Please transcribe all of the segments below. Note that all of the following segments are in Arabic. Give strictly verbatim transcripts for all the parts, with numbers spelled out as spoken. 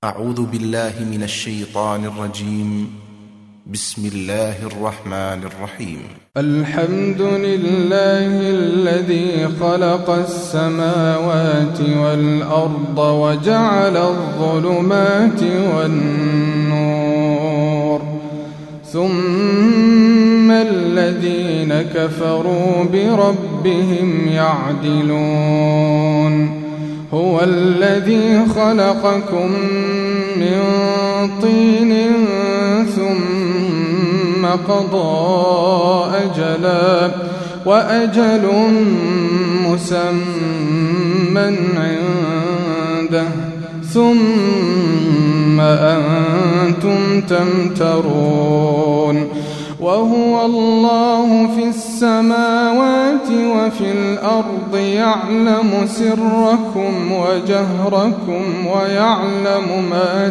أعوذ بالله من الشيطان الرجيم. بسم الله الرحمن الرحيم. الحمد لله الذي خلق السماوات والأرض وجعل الظلمات والنور، ثم الذين كفروا بربهم يعدلون. هو الذي خلقكم من طين ثم قضى أجلا وأجل مسمى عنده ثم أنتم تمترون. وهو الله في السماوات وفي الأرض يعلم سركم وجهركم ويعلم ما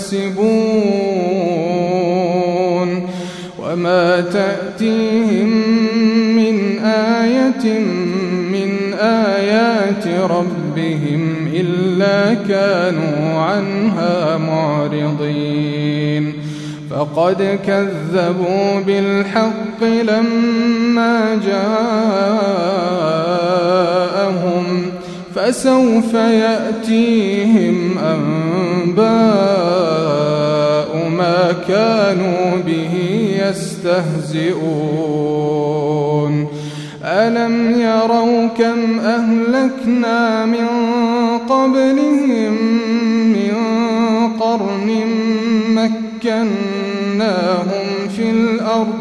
تكسبون، وما تأتيهم من آية من آيات ربهم إلا كانوا عنها معرضين. فقد كذبوا بالحق لما جاءهم، فسوف يأتيهم أنباء ما كانوا به يستهزئون. ألم يروا كم أهلكنا من قبلهم من قرن مكناهم في الأرض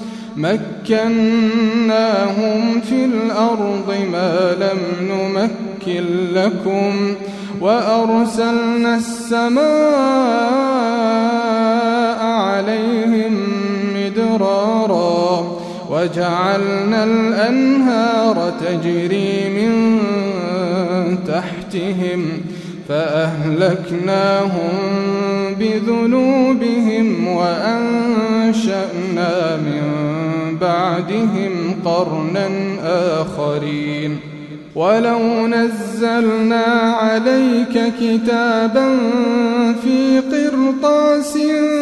مكناهم في الأرض ما لم نمكن لكم، وأرسلنا السماء عليهم مدرارا وجعلنا الأنهار تجري من تحتهم فأهلكناهم بذنوبهم وأنشأنا من بعدهم قرنا آخرين. ولو نزلنا عليك كتابا في قرطاس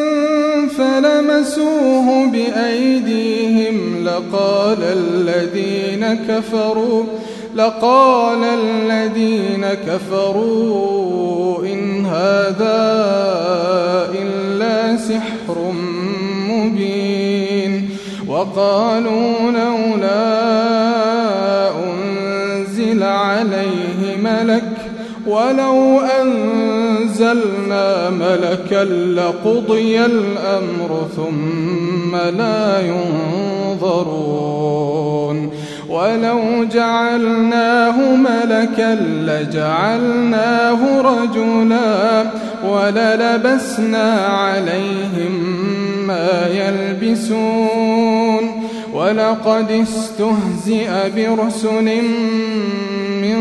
فلمسوه بأيديهم لقال الذين كفروا لقال الذين كفروا إن هذا إلا سحر مبين. وقالوا لولا أنزل عليه ملك ولو أنزلنا ملكا لقضي الأمر ثم لا ينظرون. ولو جعلناه ملكا لجعلناه رجلا وللبسنا عليهم ما يلبسون. ولقد استهزئ برسل من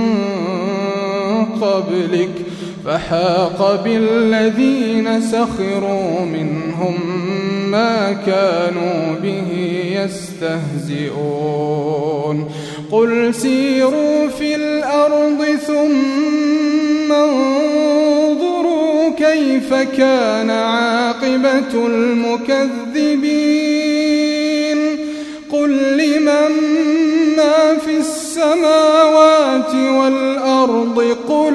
قبلك فحاق بالذين سخروا منهم ما كانوا به يستهزئون. قل سيروا في الأرض ثم انظروا كيف كان عاقبة المكذبين. قل لمن ما في السماوات والأرض قل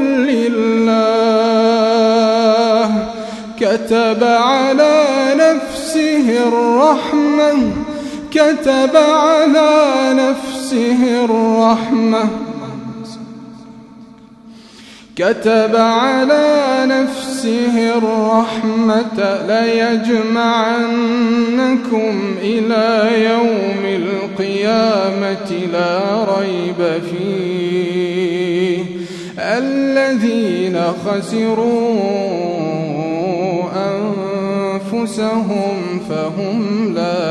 لله كتب على نفسه الرحمة كتب على نفسه الرحمة كتب على نفسه الرحمة ليجمعنكم إلى يوم القيامة لا ريب فيه الذين خسروا أنفسهم فهم لا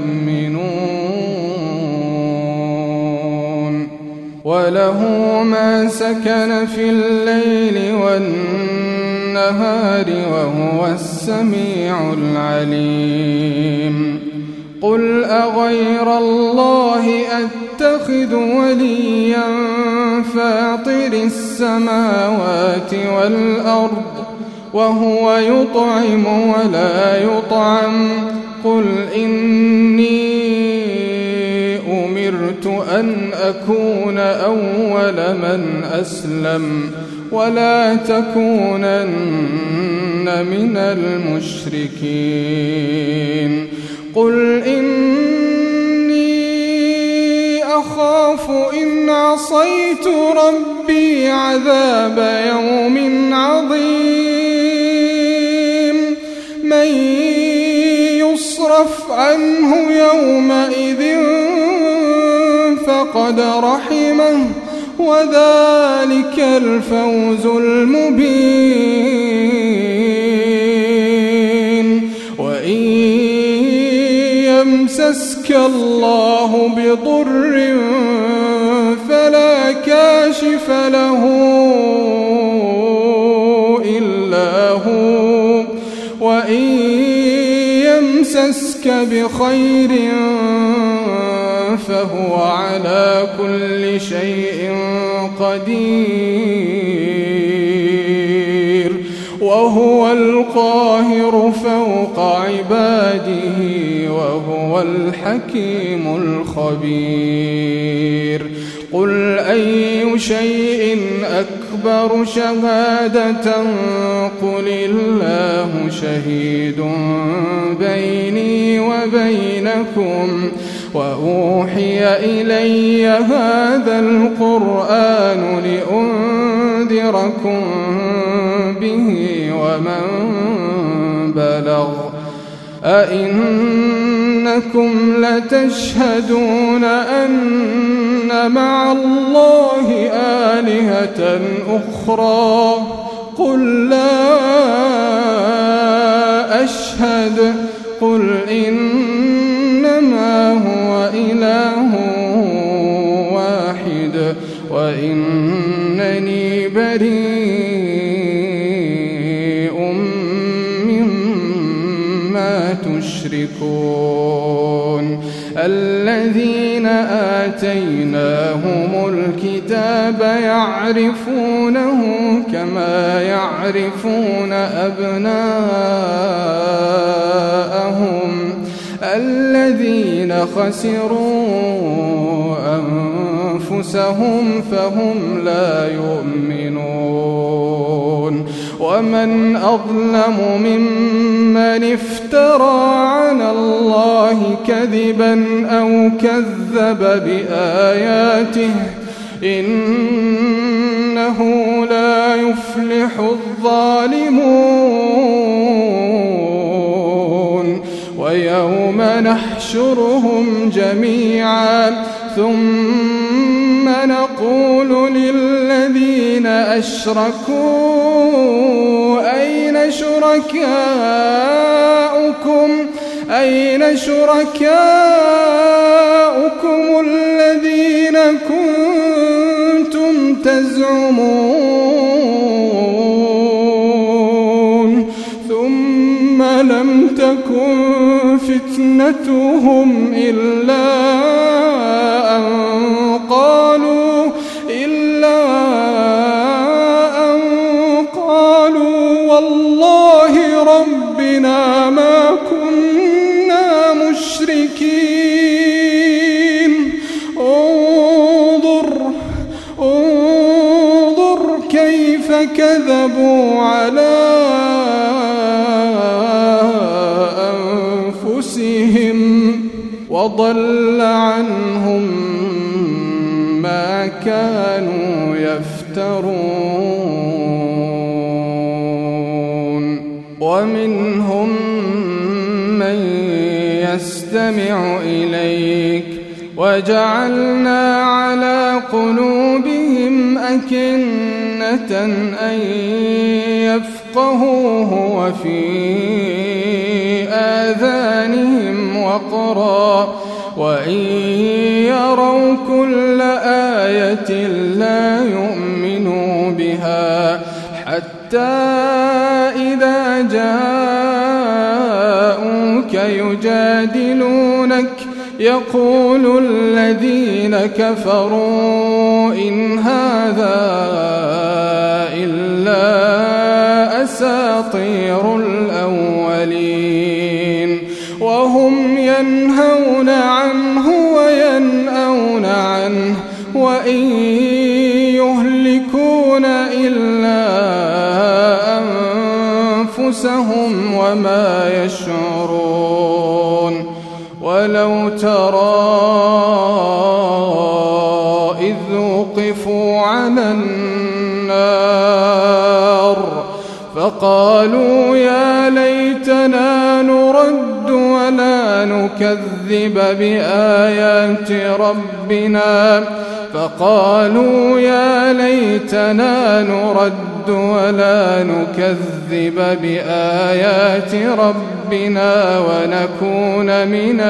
يؤمنون. وله ما سكن في الليل والنهار وهو السميع العليم. قل أغير الله أتخذ وليا فاطر السماوات والأرض وهو يطعم ولا يطعم. قل إني أمرت أن أكون أول من أسلم ولا تكونن من المشركين. قل إني أخاف إن عصيت ربي عذاب يوم عظيم. من يصرف عنه يومئذ فقد رحمه وذلك الفوز المبين. وإن يمسسك الله بضر فلا كاشف له إلا هو، وإن يمسسك بخير فهو على كل شيء قدير، وهو القاهر فوق عباده، وهو الحكيم الخبير. قل أي شيء أكبر شهادة؟ قل الله شهيد بيني وبينكم، وأوحي إلي هذا القرآن لأنذركم به ومن بلغ. أئنكم لتشهدون أن مع الله آلهة أخرى؟ قل لا أشهد. قل إنما هو إله واحد وإنني بريء مما تشركون. الذين آتيناهم الكتاب يعرفونه كما يعرفون أبناءهم. الذين خسروا أنفسهم فهم لا يؤمنون. ومن أظلم ممن افترى على الله كذبا أو كذب بآياته، إنه لا يفلح الظالمون. ويوم نحشرهم جميعا ثم نقول للذين أشركوا أين شركاؤكم أين شركاؤكم الذين كنتم تزعمون؟ ثم لم تكن فتنتهم إلا أن قالوا إلا أن قالوا والله ربنا ما كنا مشركين. انظر انظر كيف كذبوا على وضل عنهم ما كانوا يفترون. ومنهم من يستمع إليك وجعلنا على قلوبهم أكنة أن يفقهوه وفي آذانهم وقرا، وإن يروا كل آية لا يؤمنوا بها، حتى إذا جاءوك يجادلونك يقول الذين كفروا إن هذا إلا أساطير أساطير الأولين وهم ينهون عنه وينأون عنه وإن يهلكون إلا أنفسهم وما يشعرون. ولو ترى إذ وقفوا على النار فقالوا يا ليتنا نرد ولا نكذب بآيات ربنا فقالوا يا ليتنا نرد ولا نكذب بآيات ربنا ونكون من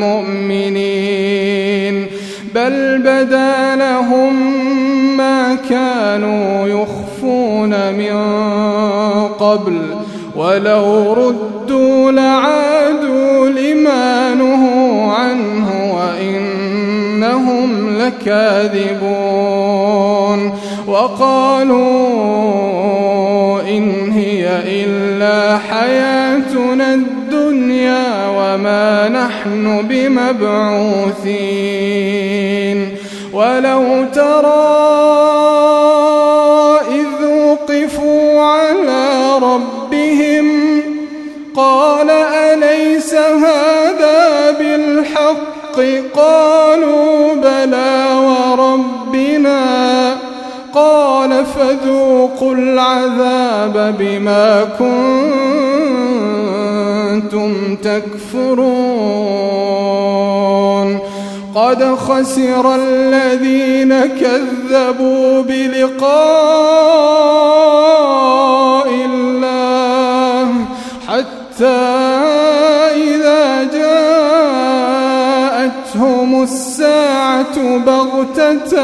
المؤمنين بل بدا لهم ما كانوا يخفون من قبل ولو ردوا لعادوا لما نهوا عنه وإنهم لكاذبون. وقالوا إن هي إلا حياتنا الدنيا وما نحن بمبعوثين. ولو ترى إذ وقفوا على ربهم قال أليس هذا بالحق قالوا بلى وربنا قال فذوقوا العذاب بما كنتم تكفرون. قد خسر الذين كذبوا بلقاء الله حتى إذا جاءتهم الساعة بغتة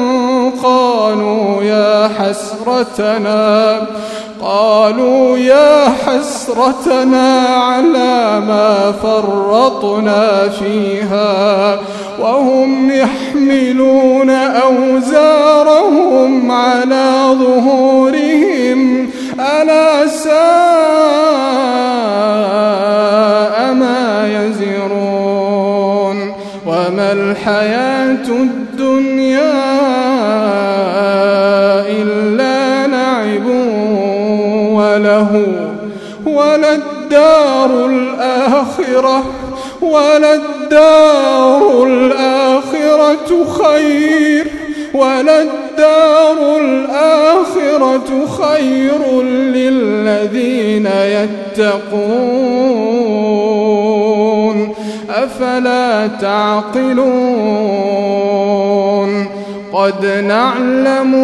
قالوا يا حسرتنا قالوا يا حسرتنا على ما فرطنا فيها وهم يحملون أوزارهم على ظهورهم ألا ساء ما يزرون. وما الحياة الدنيا إلا لعب وله وللدار الآخرة وللدار الآخرة خير وللدار الآخرة خير للذين يتقون أفلا تعقلون. قد نعلم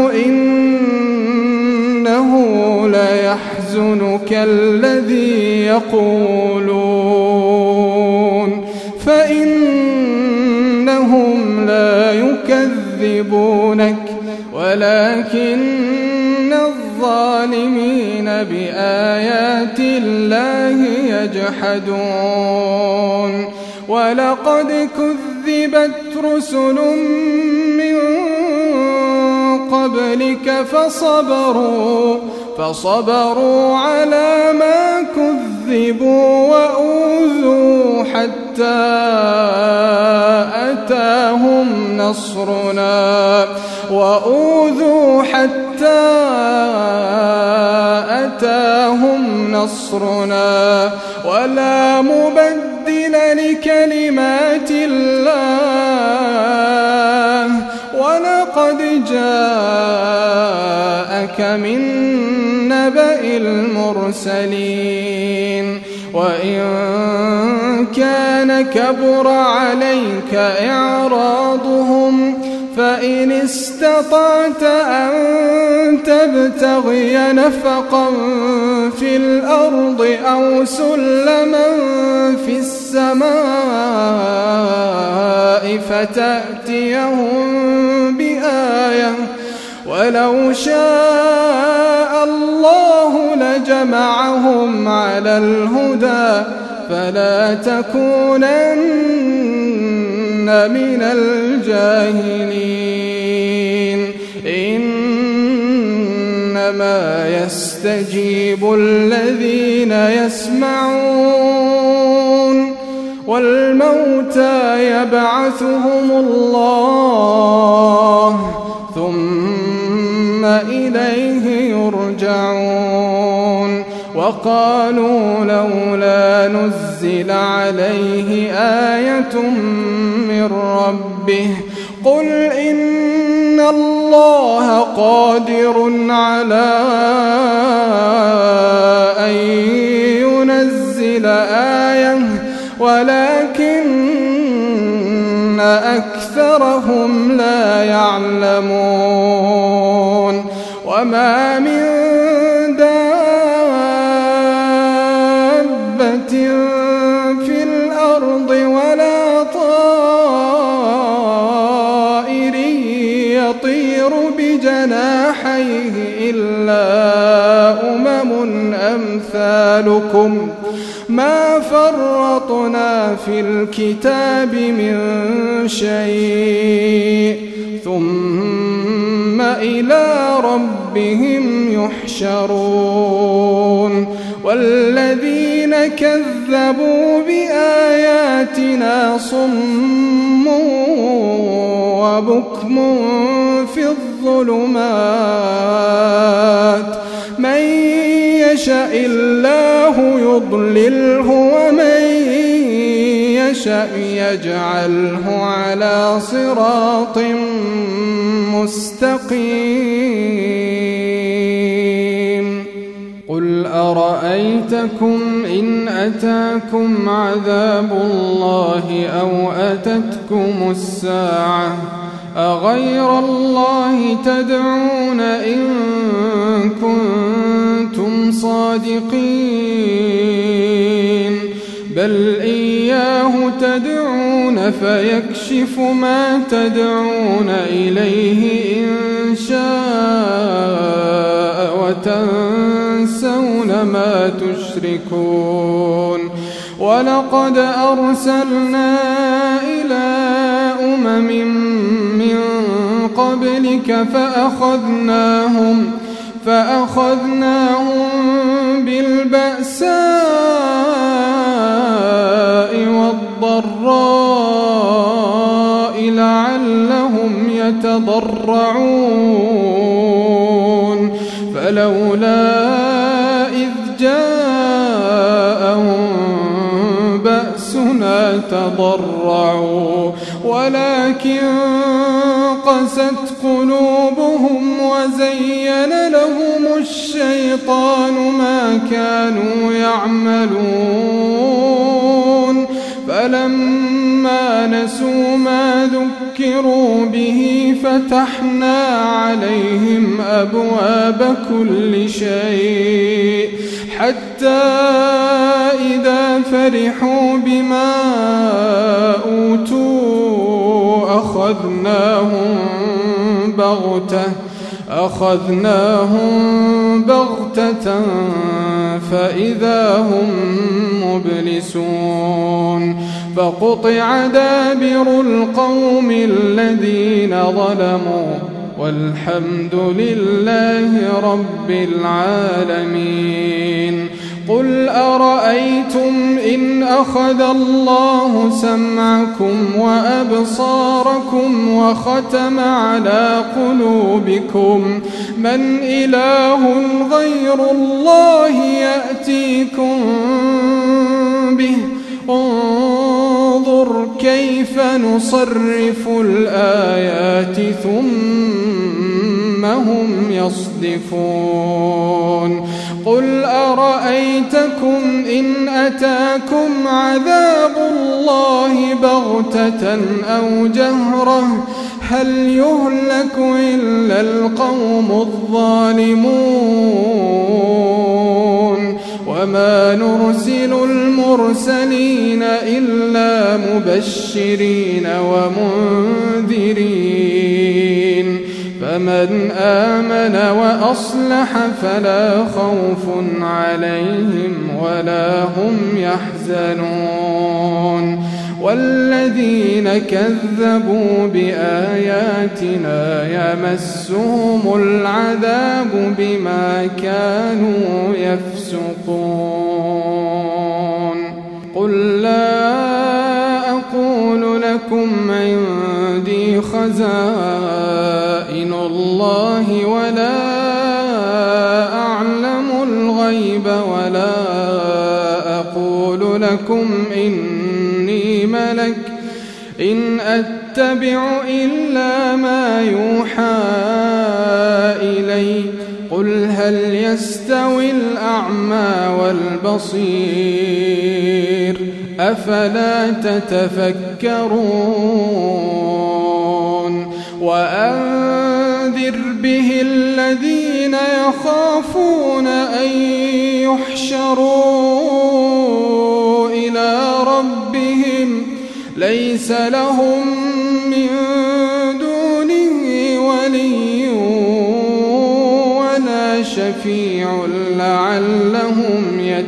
إنه ليحزنك الذي يقولون فإنهم لا يكذبونك ولكن الظالمين بآيات الله يجحدون. ولقد كذبت رسل من قبلك فصبروا فصبروا على ما كذبوا وأوذوا حتى أتاهم نصرنا وأوذوا حتى أتاهم نصرنا ولا مبدل لكلمات الله ولقد جاءك من نبأ المرسلين. وإن كان كبر عليك إعراضهم فإن استطعت أن تبتغي نفقا في الأرض أو سلما في السماء فتأتيهم بآية ولو شاء الله لجمعهم على الهدى فلا تكونن من الجاهلين. إن إنما يستجيب الذين يسمعون والموتى يبعثهم الله ثم إليه يرجعون وقالوا لولا نزل عليه آية من ربه قل إن الله قادر على أن ينزل آية ولكن أكثرهم لا يعلمون وما من دابة في الأرض ولا طائر يطير بجناحيه إلا أمم أمثالكم ما فرطنا في الكتاب من شيء ثم إلى ربهم يحشرون والذين كذبوا بآياتنا صم وبكم في الظلمات من يشاء الله يضلله ومن يشاء يجعله على صراط مستقيم قل أرأيتكم إن أتاكم عذاب الله أو أتتكم الساعة أغير الله تدعون إن كنتم صادقين بل إياه تدعون فيكشف ما تدعون إليه إن شاء وتنسون ما تشركون ولقد أرسلنا إلى أمم من قبلك فأخذناهم فأخذناهم بالبأساء والضراء لعلهم يتضرعون فلولا إذ جاءهم بأسنا تضرعوا ولكن قست قلوبهم وزين لهم الشيطان ما كانوا يعملون فلما نسوا ما ذكروا به فتحنا عليهم أبواب كل شيء حتى إذا فرحوا بما أوتوا أخذناهم بغتة أخذناهم بغتة فإذا هم مبلسون فقطع دابر القوم الذين ظلموا والحمد لله رب العالمين قل أرأيتم إن أخذ الله سمعكم وأبصاركم وختم على قلوبكم من إله غير الله يأتيكم به انظر كيف نصرف الآيات ثم هم يصدفون قل أرأيتكم إن أتاكم عذاب الله بغتة أو جهرة هل يهلك إلا القوم الظالمون وما نرسل المرسلين إلا مبشرين ومنذرين فمن آمن وأصلح فلا خوف عليهم ولا هم يحزنون والذين كذبوا بآياتنا يمسهم العذاب بما كانوا يفسقون قل لا أقول لكم عندي خزائن الله ولا أعلم الغيب ولا أقول لكم إني ملك إن أتبع إلا ما يوحى إلي قل هل يستوي الأعمى والبصير أفلا تتفكرون وأنذر به الذين يخافون أن يحشروا إلى ربهم ليس لهم من دونه ولي ولا شفيع لعلهم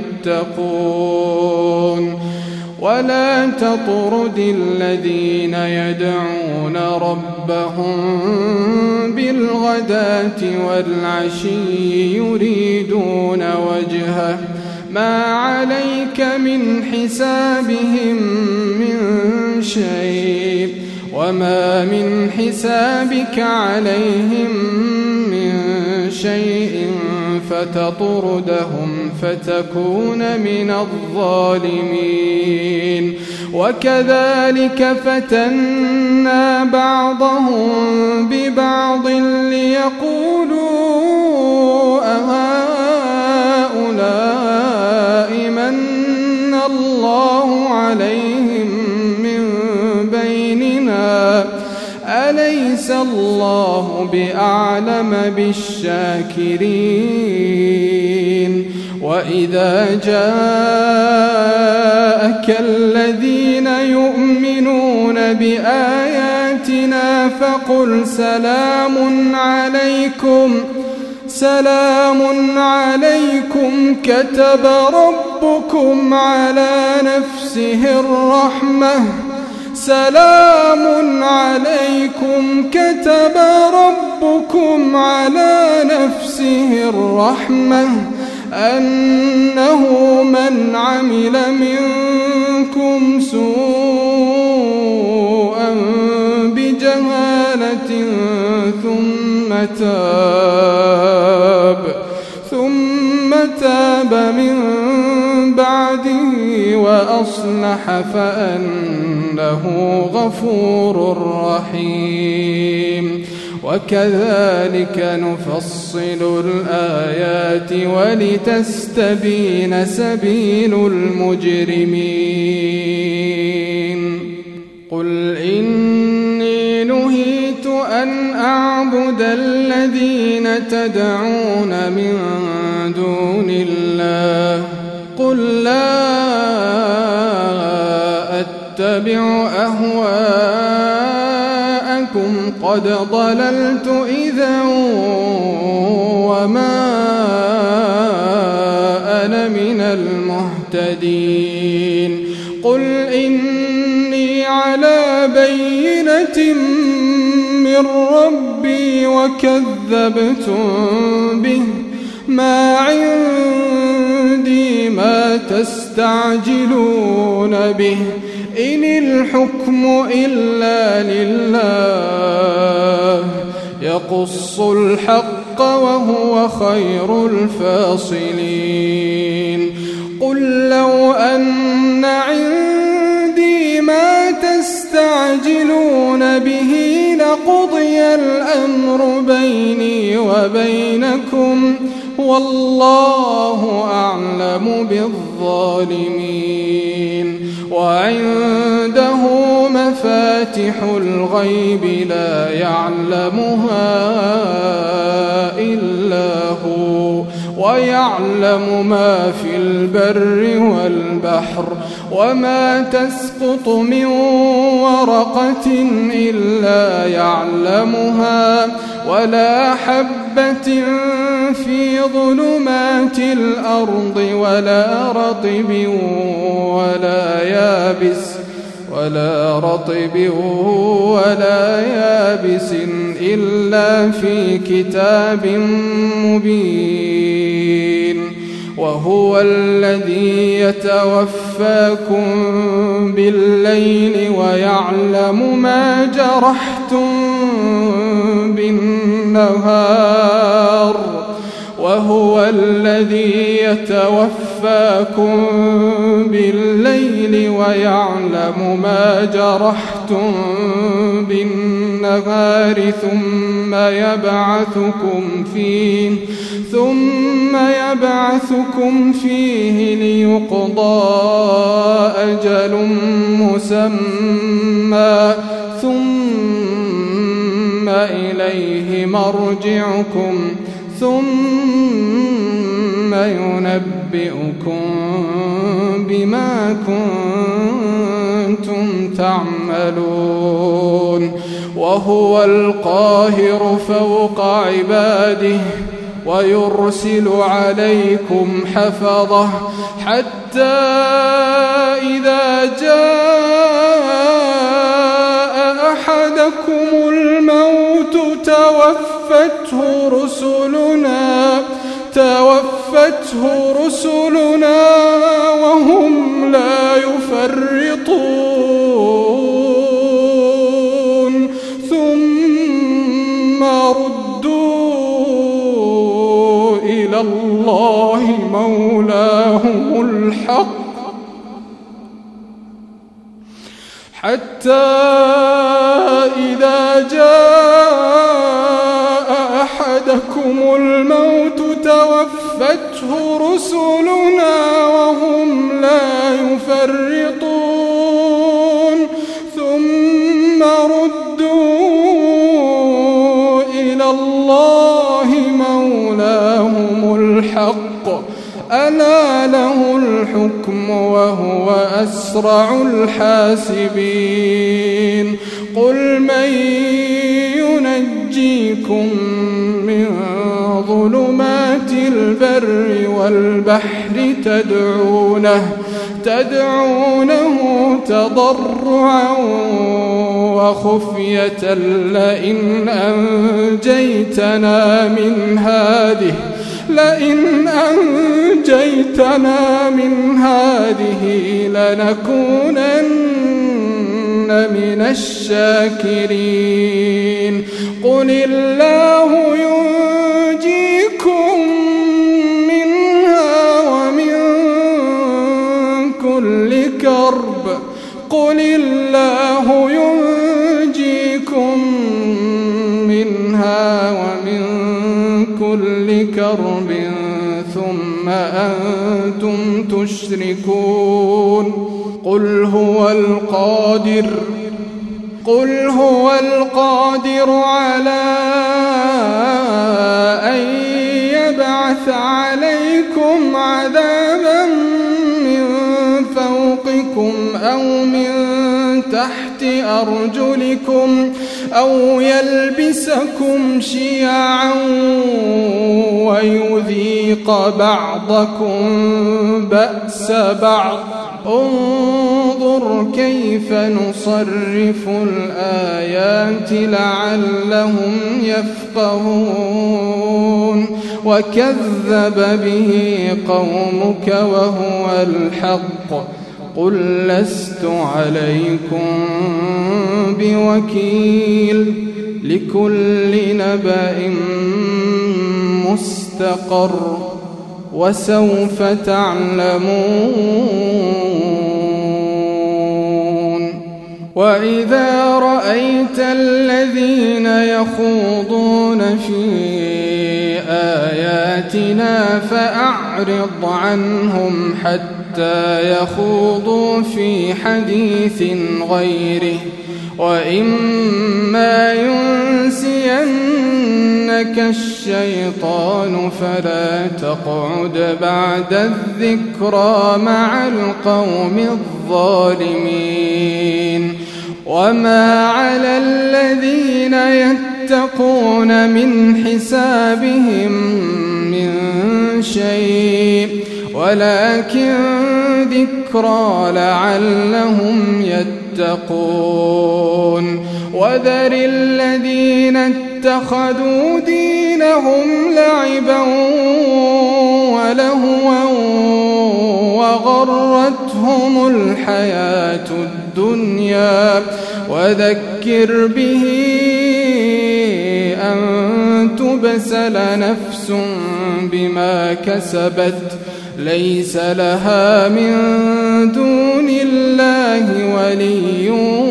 يتقون ولا تطرد الذين يدعون ربهم بالغداة والعشي يريدون وجهه ما عليك من حسابهم من شيء وما من حسابك عليهم من شيء فتطردهم فتكون من الظالمين وكذلك فتنا بعضهم ببعض ليقولوا أهؤلاء من الله عليهم من بيننا أليس الله بأعلم بالشاكرين وإذا جاءك الذين يؤمنون بآياتنا فقل سلام عليكم سلام عليكم كتب ربكم على نفسه الرحمة سلام عليكم كتب ربكم على نفسه الرحمة أنه من عمل منكم سوءا بجهالة ثم تاب ثم تاب من بعده وأصلح فأنه غفور رحيم وكذلك نفصل الآيات ولتستبين سبيل المجرمين قل إني نهيت أن أعبد الذين تدعون من دون الله قل لا أتبع أهواءكم قد ضللت إذا وما أنا من المهتدين قل إني على بينة من ربي وكذبتم به ما عندي ما تستعجلون به إن الحكم إلا لله يقص الحق وهو خير الفاصلين قل لو أن عندي ما تستعجلون به لقضي الأمر بيني وبينكم والله أعلم بالظالمين وعنده مفاتح الغيب لا يعلمها إلا هو ويعلم ما في البر والبحر وما تسقط من ورقة إلا يعلمها ولا حبة في ظلمات الأرض ولا رطب ولا يابس ولا رطب ولا يابس إلا في كتاب مبين. وهو الذي يتوفاكم بالليل ويعلم ما جرحتم بالنهار وهو الذي يتوفاكم بالليل ويعلم ما جرحتم بالنهار ثم يبعثكم فيه ثم يبعثكم فيه ليقضى أجل مسمى ثم إليه مرجعكم ثم ينبئكم بما كنتم تعملون. وهو القاهر فوق عباده ويرسل عليكم حفظه حتى إذا جاء أحدكم الموت توفته رسلنا توفته رسلنا وهم لا يفرطون ثم ردوا إلى الله مولاهم الحق حتى إذا جاء أحدكم الموت توفته رسلنا وهم لا يفرطون ثم ردوا إلى الله مولاهم الحق ألا له الحكم وهو أسرع الحاسبين. قل من ينجيكم من ظلمات البر والبحر تدعونه تدعونه تضرعا وخفية لئن أنجيتنا من هذه لئن أنجيتنا من هذه لنكونن من الشاكرين. قل الله ينجيكم منها ومن كل كرب قل الله ينجيكم منها ومن كل كرب ثم أنتم تشركون. قل هو القادر قل هو القادر على أن يبعث عليكم عذابا من فوقكم أو من تحت أرجلكم أو يلبسكم شيعا ويذيق بعضكم بأس بعض. انظر كيف نصرف الآيات لعلهم يفقهون. وكذب به قومك وهو الحق. قل لست عليكم بوكيل لكل نبأ مستقر وسوف تعلمون. وإذا رأيت الذين يخوضون في آياتنا فأعرض عنهم حتى يخوضوا في حديث غيره وإما ينسينك الشيطان فلا تقعد بعد الذكرى مع القوم الظالمين. وما على الذين يتقون من حسابهم من شيء ولكن ذكرى لعلهم يتقون وذر الذين اتخذوا دينهم لعبا ولهوا وغرتهم الحياة الدنيا وذكر به أن تبسل نفس بما كسبت ليس لها من دون الله ولي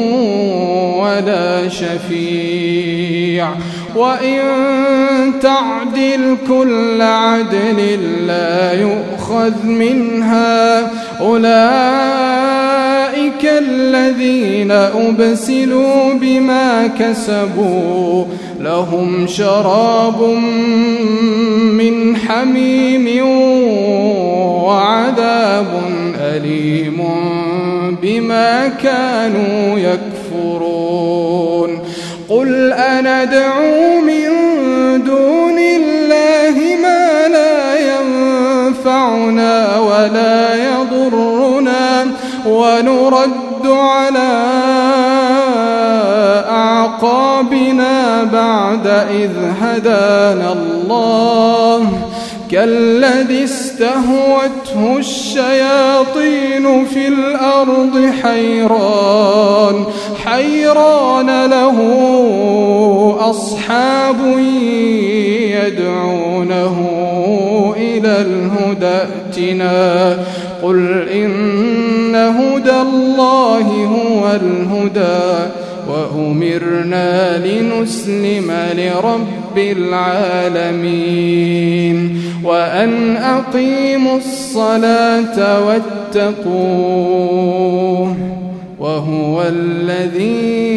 ولا شفيع وإن تعدل كل عدل لا يؤخذ منها أولئك الذين أبسلوا بما كسبوا لهم شراب من حميم وعذاب أليم بما كانوا يكفرون قل أندعو من دون الله ما لا ينفعنا ولا يضرنا ونرد على أعقابنا بعد إذ هدانا الله كالذي استهوته الشياطين في الأرض حيران حيران له أصحاب يدعونه إلى الهدى ائتنا قل إن هدى الله هو الهدى وأمرنا لنسلم لرب العالمين وأن أقيموا الصلاة واتقوه وهو الذي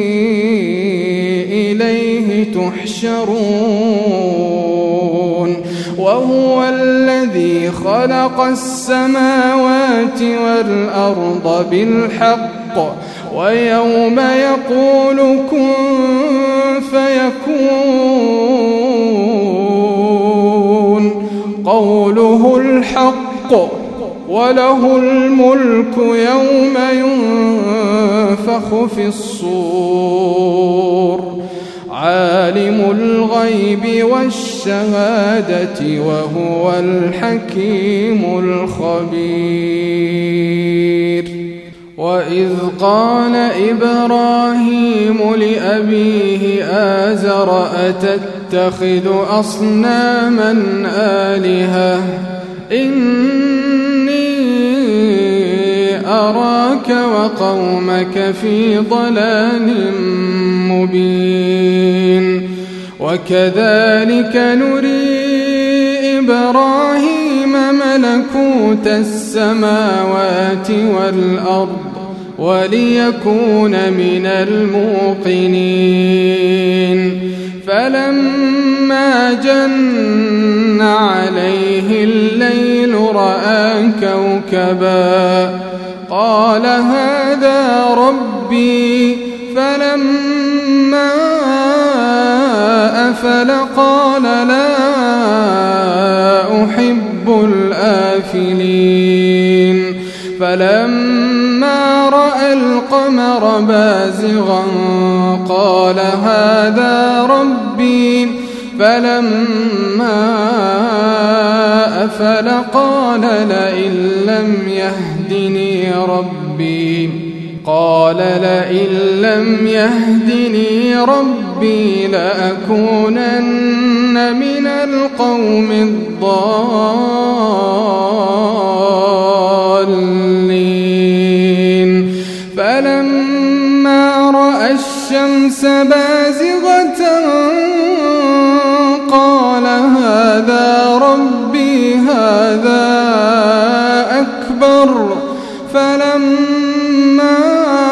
إليه تحشرون وهو الذي خلق السماوات والأرض بالحق ويوم يقول كن فيكون قوله الحق وله الملك يوم ينفخ في الصور عالم الغيب والشهادة وهو الحكيم الخبير وإذ قال إبراهيم لأبيه آزر أتتخذ أصناما آلهة إني أراك وقومك في ضلال مبين وكذلك نري إبراهيم ملكوت السماوات والأرض وليكون من الموقنين فلما جن عليه الليل رأى كوكبا قال هذا ربي فلما أفل قال لا أحب الآفلين فلما رأى القمر بازغا قال هذا ربي فلما أفل قال لئن لم يهدني ربي قال لئن لم يهدني ربي لأكونن من القوم الضالين فلما رأى الشمس بازغة قال هذا ربي هذا أكبر فلما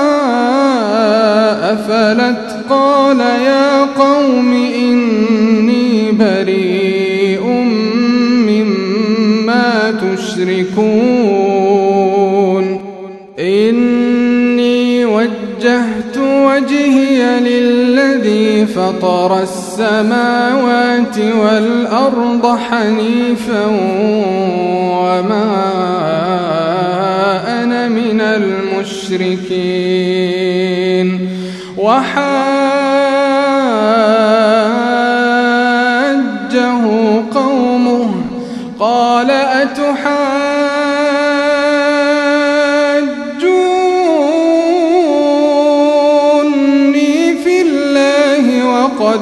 أفلت قال يا قوم إني بريء مما تشركون إني وجهت وجهي وجهي للذي فطر السماوات والأرض حنيفا وما أنا من المشركين. وحاجه قومه قال أتحاجوني في الله وقد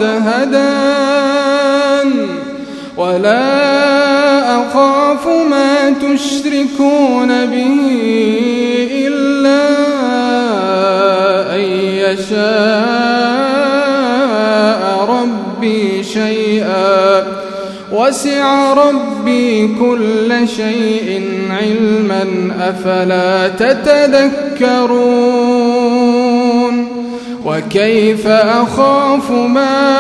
هدان ولا أخاف ما تشركون به إلا أن يشاء ربي شيئا وسع ربي كل شيء علما أفلا تتذكرون. وكيف أخاف ما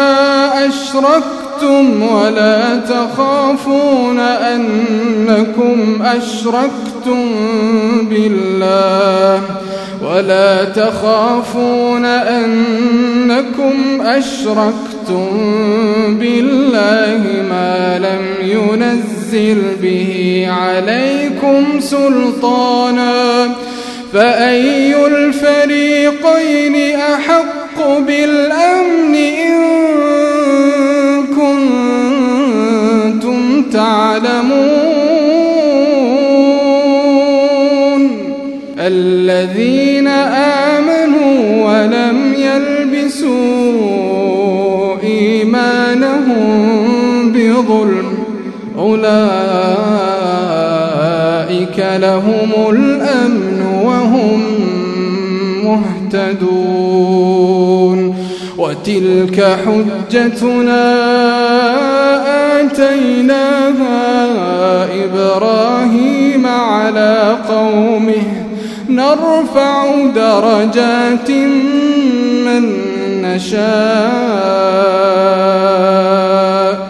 أشركتم ولا تخافون أنكم أشركتم بالله ولا تخافون أنكم أشركتم بالله ما لم ينزل به عليكم سلطانا فأي الفريقين أحق بالأمن إن كنتم تعلمون. الذين آمنوا ولم يلبسوا إيمانهم بظلم أولئك لهم الأمن وهم مهتدون. وتلك حجتنا آتيناها إبراهيم على قومه نرفع درجات من نشاء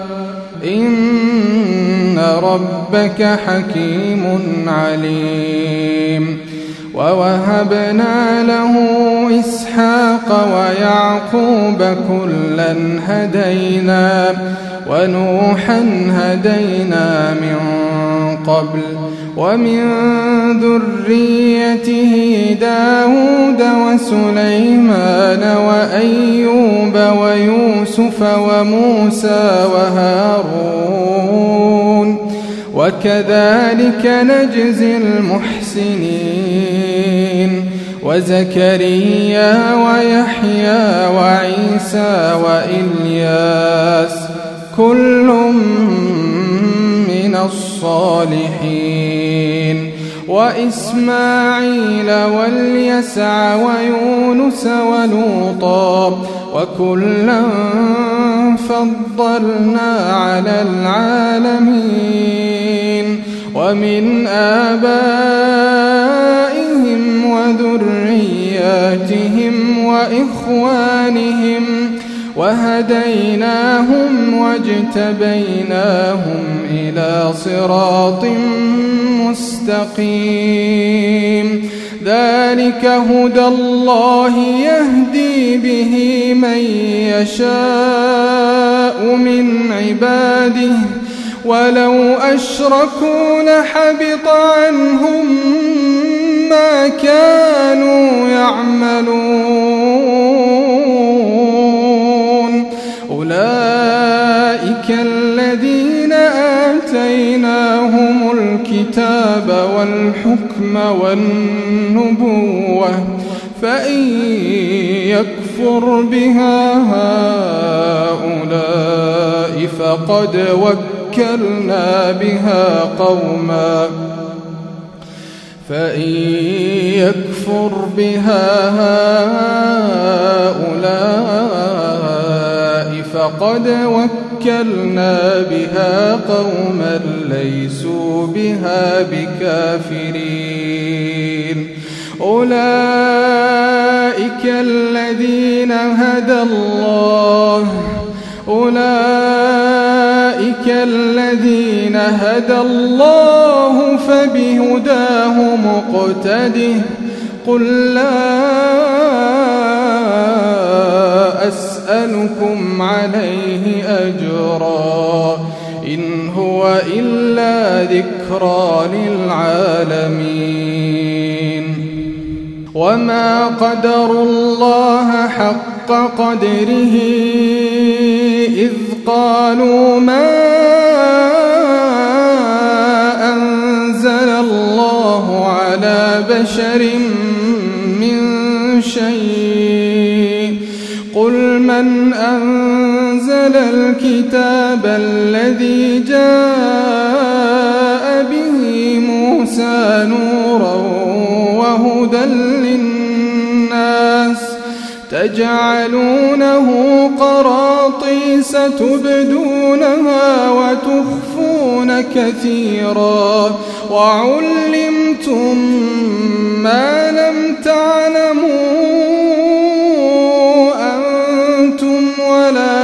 إن ربك حكيم عليم. ووهبنا له إسحاق ويعقوب كلا هدينا ونوحا هدينا من قبل ومن ذريته داود وسليمان وأيوب ويوسف وموسى وهارون وكذلك نجزي المحسنين. وزكريا ويحيى وعيسى وإلياس كل من الصالحين. وإسماعيل واليسع ويونس ولوطا وكلا فضلنا على العالمين. ومن آبائهم وذرياتهم وإخوانهم وهديناهم واجتبيناهم إلى صراط مستقيم. ذلك هدى الله يهدي به من يشاء من عباده ولو أشركوا لحبط عنهم ما كانوا يعملون. أولئك الذين آتيناهم الكتاب والحكم والنبوة فإن يكفر بها هؤلاء فقد وكلنا بها قوما فإن يكفر بها هؤلاء فقد وكلنا بها قوما ليسوا بها بكافرين. أولئك الذين هدى الله أولئك الذين هدى الله فبهداه مقتده قل لا أسألكم عليه أجرا إن هو إلا ذكرى للعالمين وما قدروا الله حق قدره إذ قالوا ما أنزل الله على بشر من شيء قل من أنزل الكتاب الذي جاء به موسى نورا وهدى للناس تجعلونه قراطيس تبدونها وتخفون كثيرا وعلمتم ما لم تعلموا أنتم ولا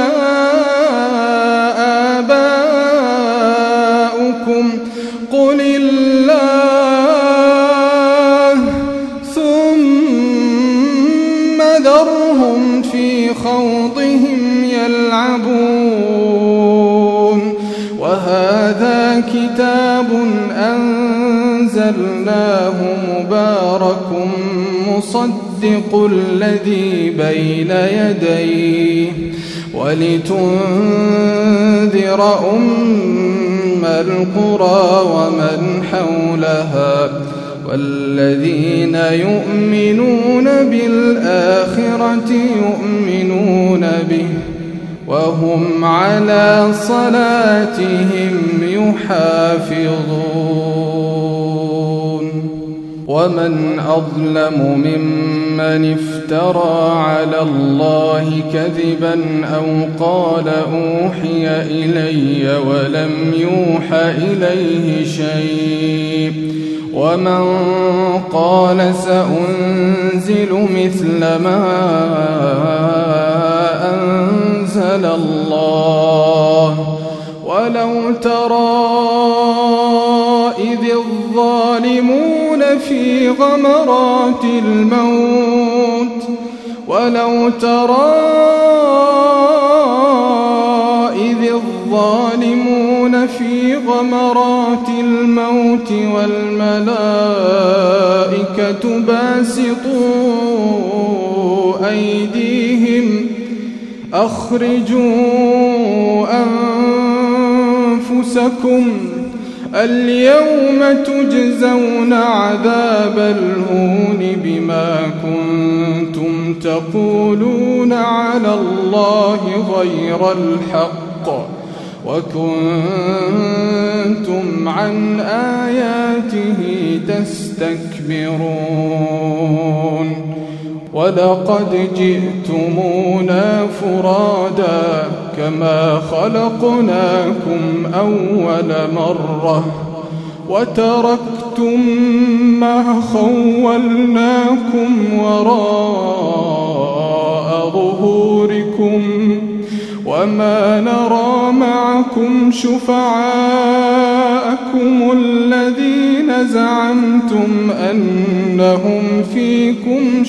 آباؤكم قل الله ثم ذرهم في خوضهم يلعبون وهذا كتاب أنزلناه مبارك مصدق الذي بين يديه ولتنذر أم القرى ومن حولها والذين يؤمنون بالآخرة يؤمنون به وهم على صلاتهم يحافظون ومن أظلم ممن افترى على الله كذبا أو قال أوحي إلي ولم يوح إليه شيء ومن قال سأنزل مثل ما أنزل الله ولو ترى إذ الظالمون في غمرات الموت ولو ترى إذ الظالمون في غمرات الموت والملائكة باسطوا أيديهم أخرجوا أنفسكم اليوم تجزون عذاب الهون بما كنتم تقولون على الله غير الحق وكنتم عن آياته تستكبرون ولقد جئتمونا فرادا كما خلقناكم أول مرة وتركتم ما خولناكم وراء ظهوركم وما نرى معكم شفعاءكم الذين زعمتم أنهم فيكم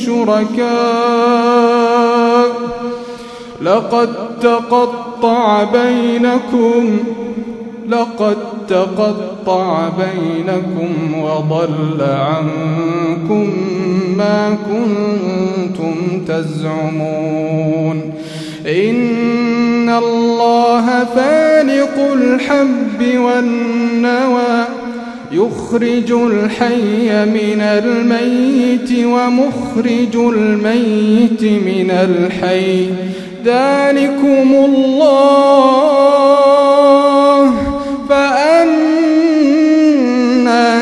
شركاء لقد تقطع بينكم لقد تقطع بينكم وضل عنكم ما كنتم تزعمون إن الله فالق الحب والنوى يخرج الحي من الميت ومخرج الميت من الحي ذلكم الله فأنى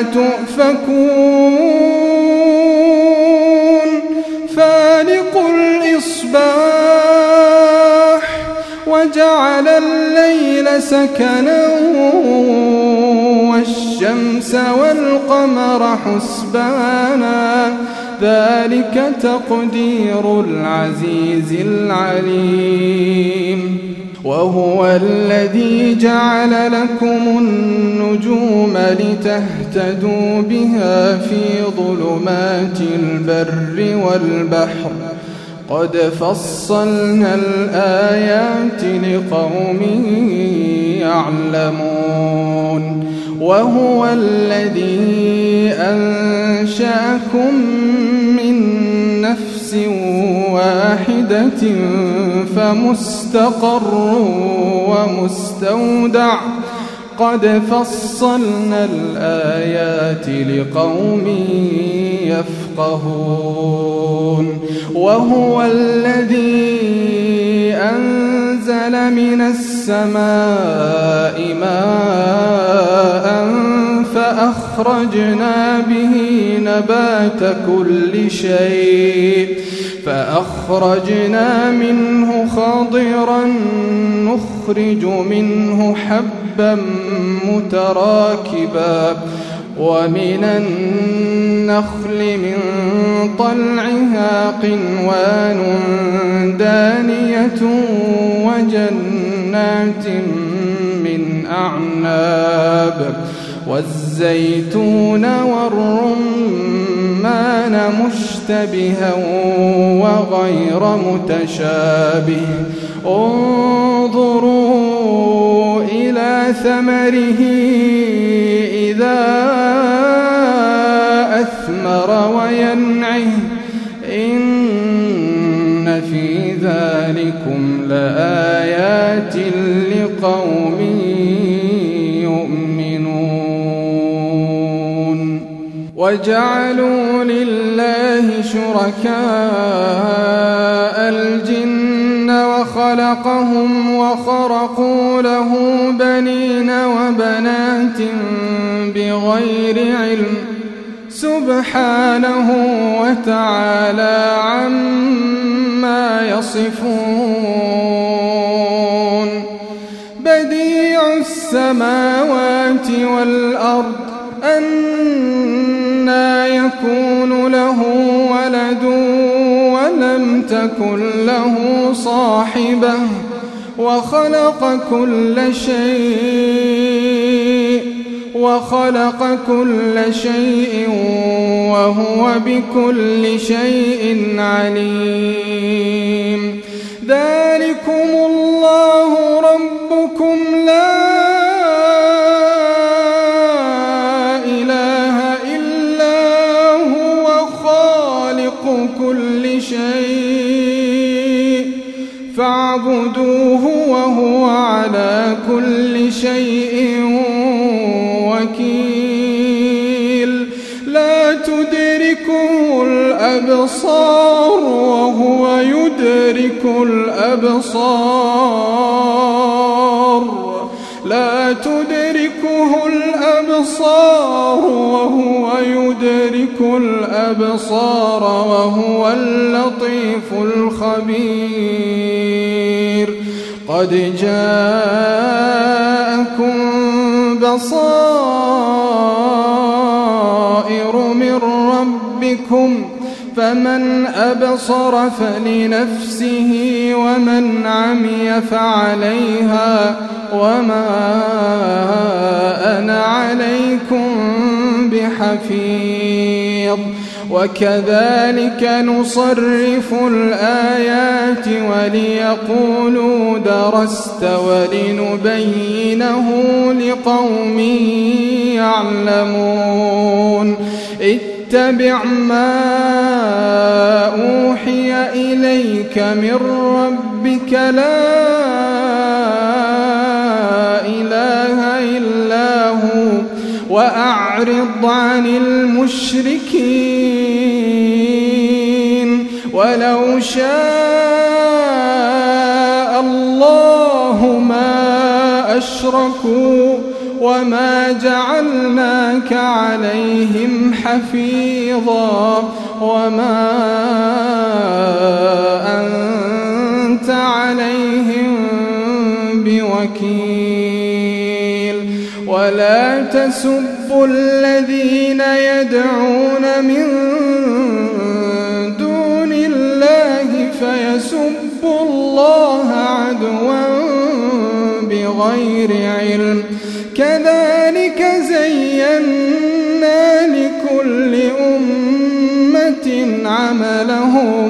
تؤفكون فالق الإصباح وجعل الليل سكنا والشمس والقمر حسبانا ذلك تقدير العزيز العليم وهو الذي جعل لكم النجوم لتهتدوا بها في ظلمات البر والبحر قد فصلنا الآيات لقوم يعلمون وهو الذي أنشأكم من نفس واحدة فمستقر ومستودع قد فصلنا الآيات لقوم يفقهون وهو الذي أنزل من السماء ماء فأخرجنا به نبات كل شيء فأخرجنا منه خضرا نخرج منه حبا متراكبا ومن النخل من طلعها قنوان دانية وجنات من أعناب والزيتون والرمان مشتبها وغير متشابه انظروا إلى ثمره إذا أثمر وينعه إن في ذلكم لآيات لقوم يؤمنون وجعلوا لله شركاء الجن وخلقهم وخرقوا له بنين وبنات بغير علم سبحانه وتعالى عما يصفون بديع السماوات والأرض أنى يكون له ولد ولم تكن له صاحبة وخلق كل شيء وخلق كل شيء وهو بكل شيء عليم ذلكم الله ربكم لا إله إلا هو خالق كل شيء فاعبدوه وهو على كل شيء وكيل لا تدركه الأبصار وهو يدرك الأبصار لا تدركه الأبصار وهو يدرك الأبصار وهو اللطيف الخبير قد جاءكم بصائر من ربكم فمن أبصر فلنفسه ومن عمي فعليها وما أنا عليكم بحفيظ وكذلك نصرف الآيات وليقولوا درست ولنبينه لقوم يعلمون اتبع ما أوحي إليك من ربك لا إله إلا هو وأعرض عن المشركين ولو شاء الله ما أشركوا وما جعلناك عليهم حفيظا وما أنت عليهم بوكيل ولا تسبوا الذين يدعون من دون الله فيسبوا الله عدوا بغير علم كذلك زينا لكل أمة عملهم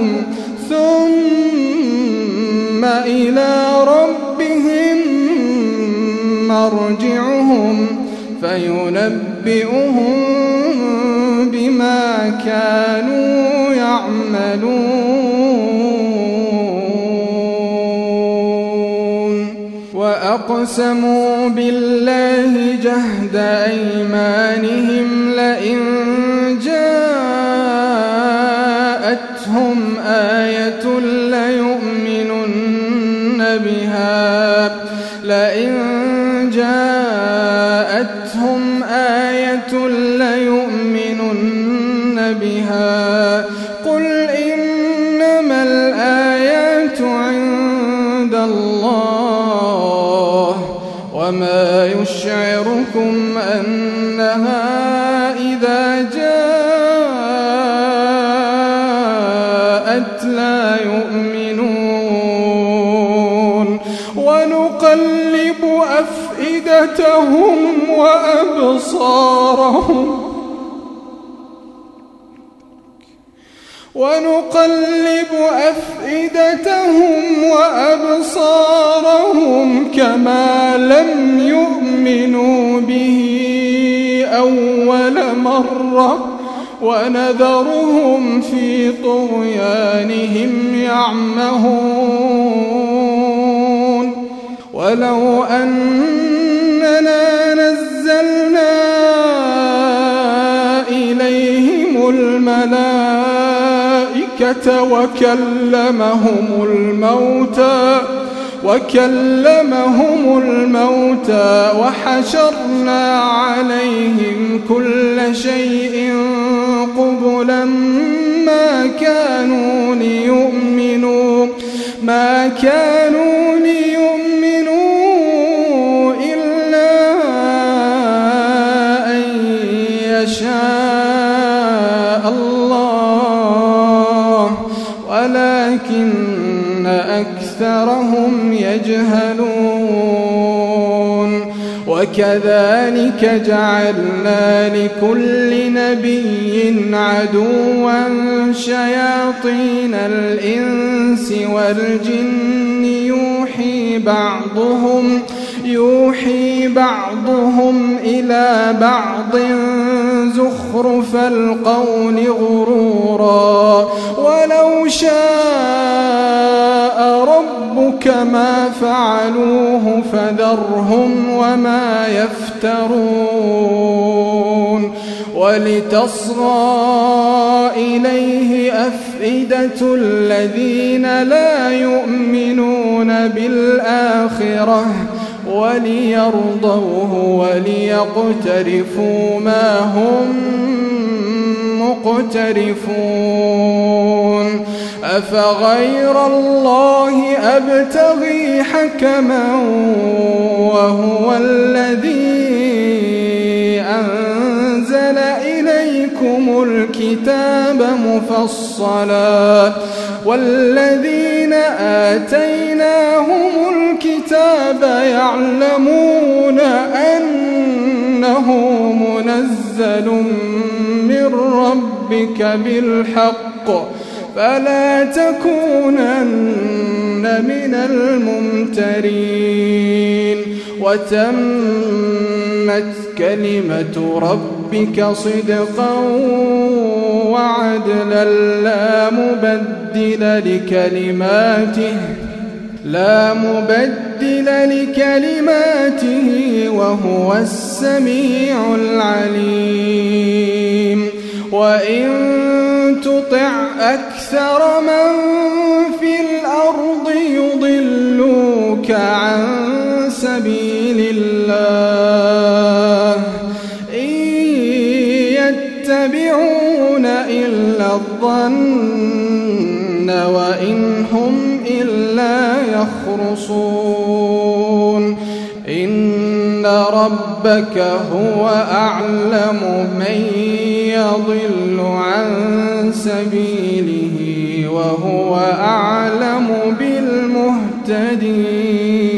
ثم إلى ربهم مرجعهم فينبئهم بما كانوا يعملون وأقسموا بالله جهد أيمانهم لئن جاءتهم آية ليؤمنن بها لئن جاءتهم آية ليؤمنن بها قل إنما الآيات عند الله وما يشعركم أنها إذا جاءت لا يؤمنون ونقلب أفئدتهم وأبصارهم ونقلب أفئدتهم وأبصارهم كما لم يؤمنوا به أول مرة ونذرهم في طغيانهم يعمهون ولو أننا نزلنا إليهم الملائكة وكلمهم الموتى وكلمهم الموتى وحشرنا عليهم كل شيء قبلا ما كانوا ليؤمنوا ما كانوا ليؤمنوا إلا أن يشاء الله ولكن أكثرهم يجهلون وكذلك جعلنا لكل نبي عدوا شياطين الإنس والجن يوحي بعضهم يوحي بعضهم إلى بعض زخرف القول غرورا ولو شاء ربك ما فعلوه فذرهم وما يفترون ولتصغى إليه أفئدة الذين لا يؤمنون بالآخرة وليرضوه وليقترفوا ما هم مقترفون أفغير الله أبتغي حكما وهو الذي أنزل إليكم الكتاب مفصلا والذين آتيناهم الكتاب يعلمون أنه منزل من ربك بالحق فلا تكونن من الممترين وتمت كلمة ربك صدقا وعدلا لا مبدل لكلماته لا مبدل لكلماته وهو السميع العليم وإن تطع أكثر من في الأرض يضلوك عن سبيل الله إن يتبعون إلا الظن وإن هم إلا يخرصون إن ربك هو أعلم من يضل عن سبيله وهو أعلم بالمهتدين.